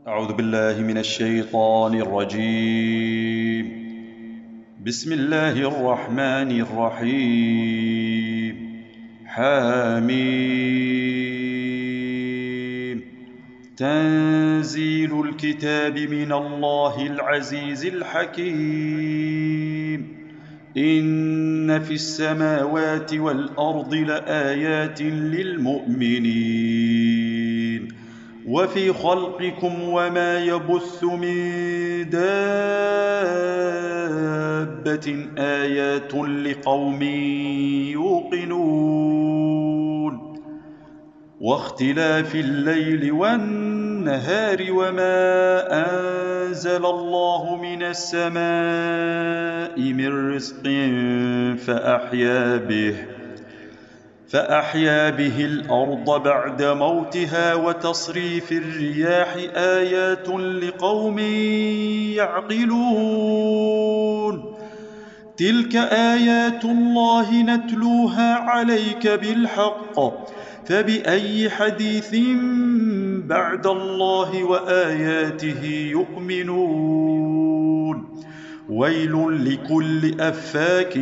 أعوذ بالله من الشيطان الرجيم. بسم الله الرحمن الرحيم. حميم. تنزيل الكتاب من الله العزيز الحكيم. إن في السماوات والأرض لآيات للمؤمنين وفي خلقكم وما يبث من دابة آيات لقوم يوقنون واختلاف الليل والنهار وما أنزل الله من السماء من رزق فأحيا به الأرض بعد موتها وتصريف الرياح آيات لقوم يعقلون. تلك آيات الله نتلوها عليك بالحق فبأي حديث بعد الله وآياته يؤمنون. ويل لكل أفاك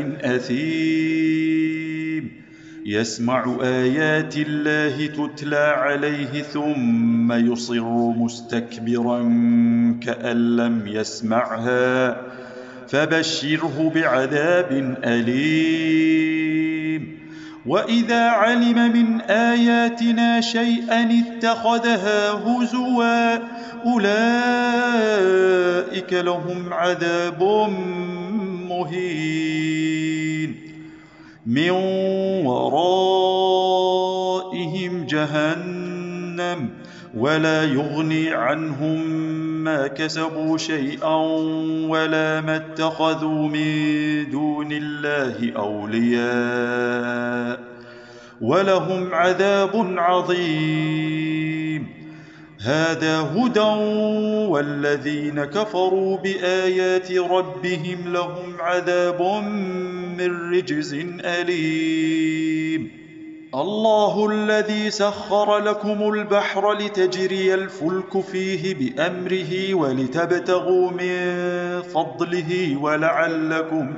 أثيم يسمع آيات الله تتلى عليه ثم يصر مستكبرا كأن لم يسمعها فبشره بعذاب أليم. وإذا علم من آياتنا شيئا اتخذها هزوا أولئك لهم عذاب مهين من ورائهم جهنم ولا يغني عنهم ما كسبوا شيئا ولا ما اتخذوا من دون الله أولياء ولهم عذاب عظيم. هذا هدى والذين كفروا بآيات ربهم لهم عذاب من رجز أليم. الله الذي سخر لكم البحر لتجري الفلك فيه بأمره ولتبتغوا من فضله ولعلكم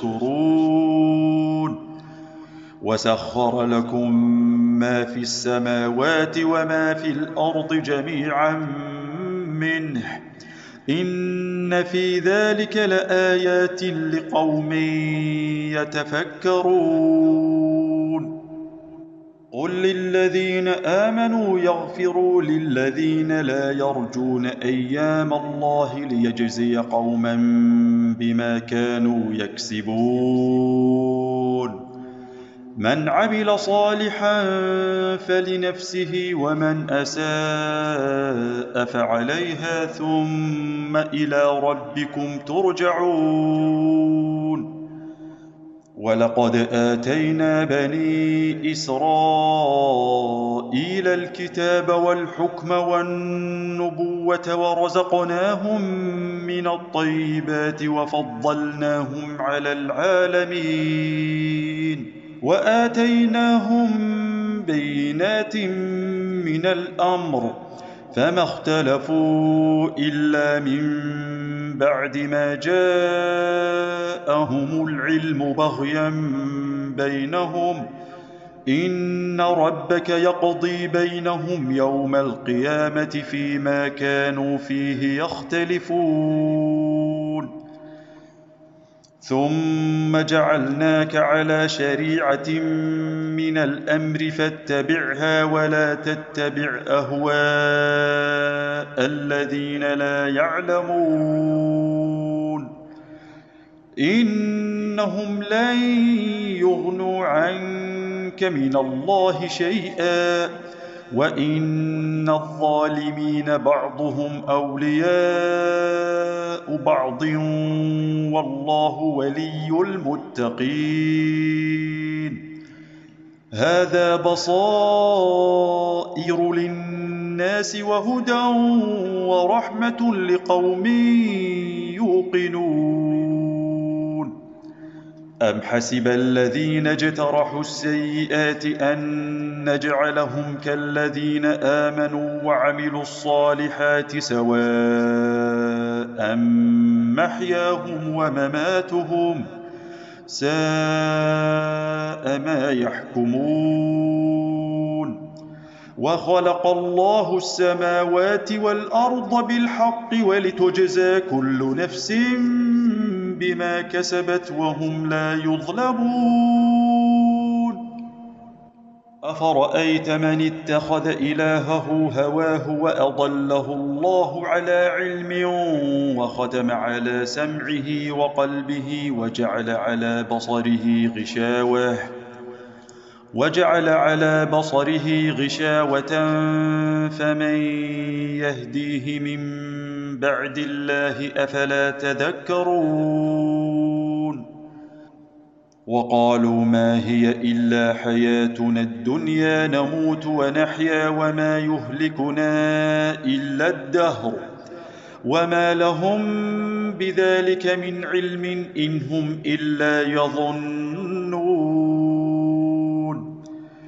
تشكرون. وسخر لكم ما في السماوات وما في الأرض جميعا منه إن في ذلك لآيات لقوم يتفكرون. قل للذين آمنوا يغفروا للذين لا يرجون أيام الله ليجزي قوما بما كانوا يكسبون. من عمل صالحا فلنفسه ومن أساء فعليها ثم إلى ربكم ترجعون. ولقد آتينا بني إسرائيل الكتاب والحكم والنبوة ورزقناهم من الطيبات وفضلناهم على العالمين وآتيناهم بينات من الأمر فما اختلفوا إلا من بعد ما جاءهم العلم بغيا بينهم إن ربك يقضي بينهم يوم القيامة فيما كانوا فيه يختلفون. ثم جعلناك على شريعة من الأمر فاتبعها ولا تتبع أهواء الذين لا يعلمون إنهم لن يغنوا عنك من الله شيئا وإن الظالمين بعضهم أولياء بعض والله ولي المتقين. هذا بصائر للناس وهدى ورحمة لقوم يوقنون. أم حسب الذين اجترحوا السيئات أن نجعلهم كالذين آمنوا وعملوا الصالحات سواء محياهم ومماتهم ساء ما يحكمون وخلق الله السماوات والأرض بالحق ولتجزى كل نفس بما كسبت وهم لا يظلمون أفرأيت من اتخذ إلهه هواه وأضله الله على علم وختم على سمعه وقلبه وجعل على بصره غشاوة فمن يهديه من بعد الله أفلا تذكرون وقالوا ما هي إلا حياتنا الدنيا نموت ونحيا وما يهلكنا إلا الدهر وما لهم بذلك من علم إن هم إلا يظنون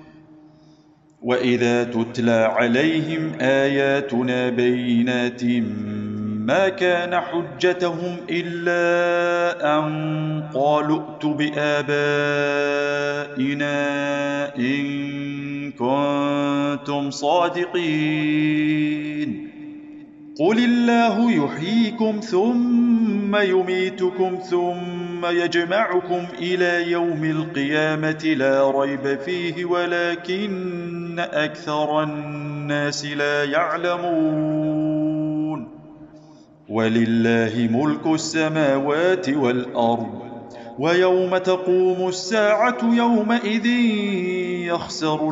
وإذا تتلى عليهم آياتنا بينات ما كان حجتهم إلا أن قالوا ائتوا بآبائنا إن كنتم صادقين قل الله يحييكم ثم يميتكم ثم يجمعكم إلى يوم القيامة لا ريب فيه ولكن أكثر الناس لا يعلمون ولله ملك السماوات والأرض ويوم تقوم الساعة يومئذ يخسر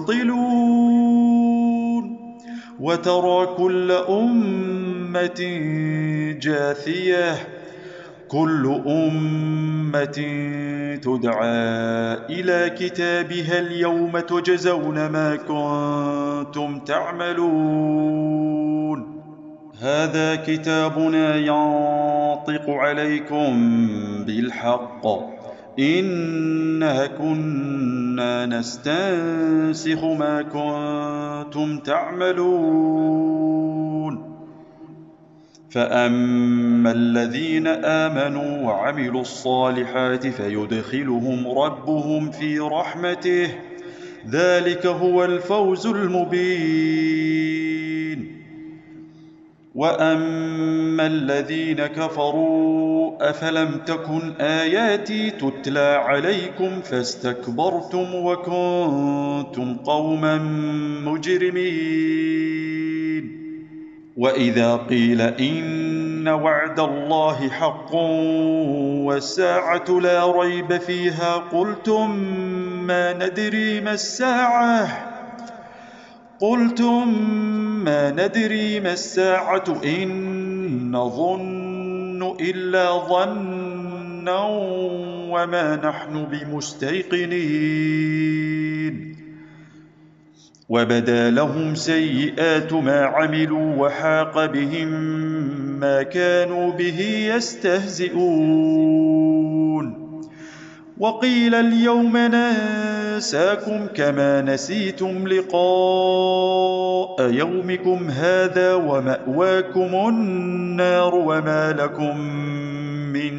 المبطلون وترى كل أمة جاثية كل أمة تدعى إلى كتابها اليوم تجزون ما كنتم تعملون هذا كتابنا ينطق عليكم بالحق إنا كنا نستنسخ ما كنتم تعملون فأما الذين آمنوا وعملوا الصالحات فيدخلهم ربهم في رحمته ذلك هو الفوز المبين وأما الذين كفروا أفلم تكن آياتي تتلى عليكم فاستكبرتم وكنتم قوما مجرمين وإذا قيل إن وعد الله حق والساعة لا ريب فيها قلتم ما ندري ما الساعة إن نظن إلا ظنا وما نحن بمستيقنين وبدا لهم سيئات ما عملوا وحاق بهم ما كانوا به يستهزئون وقيل اليوم ننساكم كما نسيتم لقاء يومكم هذا ومأواكم النار وما لكم من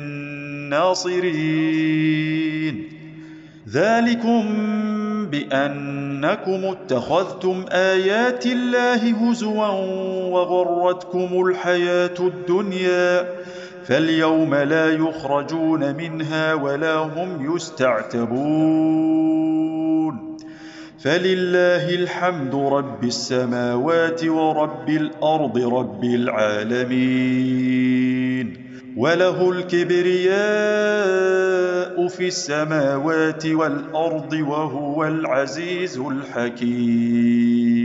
ناصرين ذلكم بأنكم اتخذتم آيات الله هزوا وغرتكم الحياة الدنيا فاليوم لا يخرجون منها ولا هم يستعتبون فلله الحمد رب السماوات ورب الأرض رب العالمين وله الكبرياء في السماوات والأرض وهو العزيز الحكيم